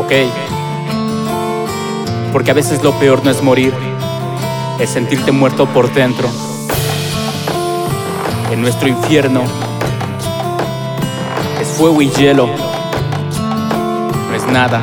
¿ok? Porque a veces lo peor no es morir, es sentirte muerto por dentro. En nuestro infierno es fuego y hielo, no es nada,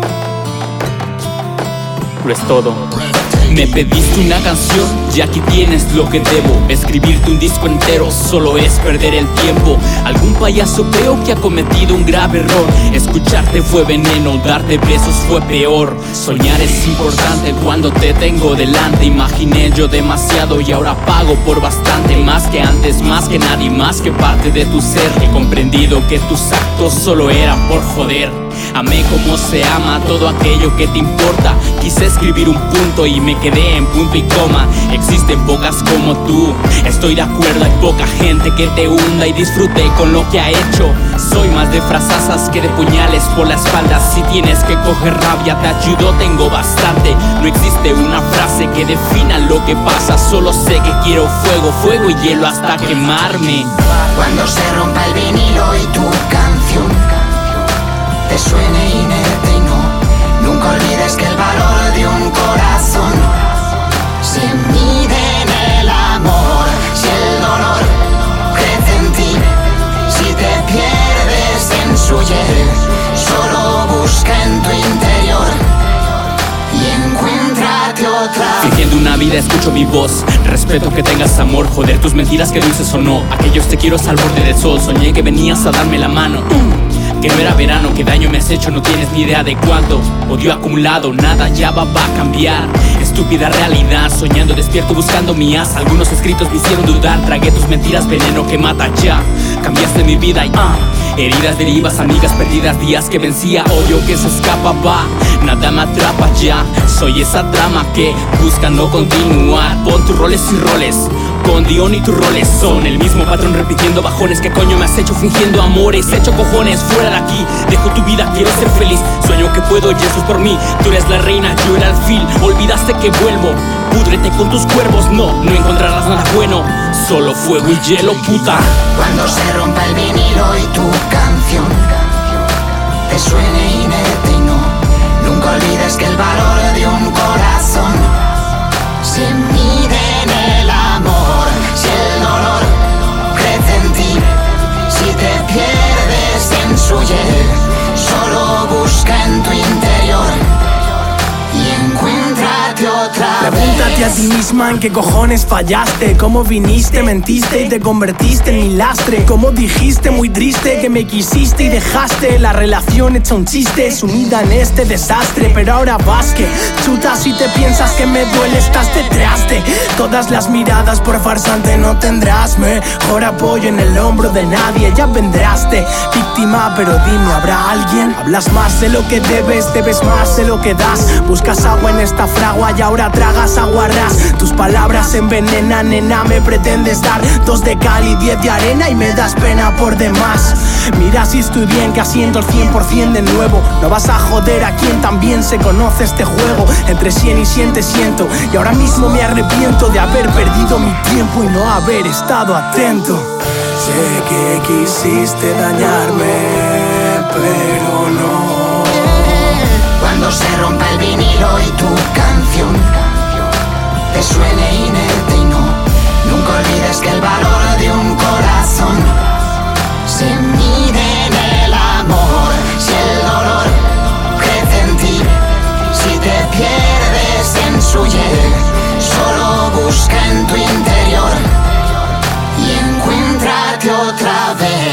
lo es todo. Me pediste una canción y aquí tienes lo que debo. Escribirte un disco entero solo es perder el tiempo. Algún payaso creo que ha cometido un grave error. Escucharte fue veneno, darte besos fue peor. Soñar es importante cuando te tengo delante. Imaginé yo demasiado y ahora pago por bastante. Más que antes, más que nadie, más que parte de tu ser. He comprendido que tus actos solo eran por joder. Amé como se ama todo aquello que te importa. Quise escribir un punto y me quedé en punto y coma. Existen pocas como tú, estoy de acuerdo, hay poca gente que te hunda y disfrute con lo que ha hecho. Soy más de frasazas que de puñales por la espalda. Si tienes que coger rabia te ayudo, tengo bastante. No existe una frase que defina lo que pasa. Solo sé que quiero fuego, fuego y hielo hasta quemarme. Cuando se rompa el vinilo y tu canción te suene inerte y nunca olvides que el valor de un corazón se mide en el amor. Si el dolor crece en ti, si te pierdes en su hiel, solo busca en tu interior y encuéntrate otra. Fingiendo una vida escucho mi voz. Respeto que tengas amor, joder tus mentiras que dulces o no. Aquellos te quiero al borde del sol. Soñé que venías a darme la mano. Que no era verano, qué daño me has hecho, no tienes ni idea de cuánto. Odio acumulado, nada ya va a cambiar. Estúpida realidad, soñando despierto buscando mi as. Algunos escritos me hicieron dudar, tragué tus mentiras, veneno que mata ya. Cambiaste mi vida y heridas, derivas, amigas perdidas, días que vencía, odio que se escapa, va. Nada me atrapa ya, soy esa trama que busca no continuar. Pon tus roles y roles, con Dion y tus roles son el mismo patrón repitiendo bajones. ¿Qué coño me has hecho fingiendo amores? Hecho cojones, fuera de aquí, dejo tu vida, quiero ser feliz. Sueño que puedo y eso es por mí. Tú eres la reina, yo era el fil. Olvidaste que vuelvo, púdrete con tus cuervos. No encontrarás nada bueno, solo fuego y hielo, puta. Cuando se rompa el vinilo y tu canción te suene inerte y nunca olvides que el valor de un corazón se mide en el amor. Si el dolor crece en ti, si te pierdes en su hiel, solo busca en tu interior y encuéntrate otra vez. Pregúntate a ti misma en qué cojones fallaste. Cómo viniste, mentiste y te convertiste en mi lastre. Cómo dijiste muy triste que me quisiste y dejaste la relación hecha un chiste, sumida en este desastre. Pero ahora vas que chutas si te piensas que me duele, estás detrás de todas las miradas. Por farsante no tendrás mejor apoyo en el hombro de nadie. Ya vendrás de víctima, pero dime, ¿habrá alguien? Hablas más de lo que debes más de lo que das. Buscas agua en esta fragua y ahora tragas agua ras. Tus palabras envenenan, nena, me pretendes dar 2 de cal y 10 de arena y me das pena por demás. Mira si estoy bien, que asiento al 100% de nuevo. No vas a joder a quien también se conoce este juego. Entre 100 y 100 te siento y ahora mismo me arrepiento de haber perdido mi tiempo y no haber estado atento. Sé que quisiste dañarme, pero no. Cuando se rompa el vinilo y tu canción te suene inerte y nunca olvides que el valor de un corazón se mide en el amor. Si el dolor crece en ti, si te pierdes en su hiel, solo busca en tu interior y encuéntrate otra vez.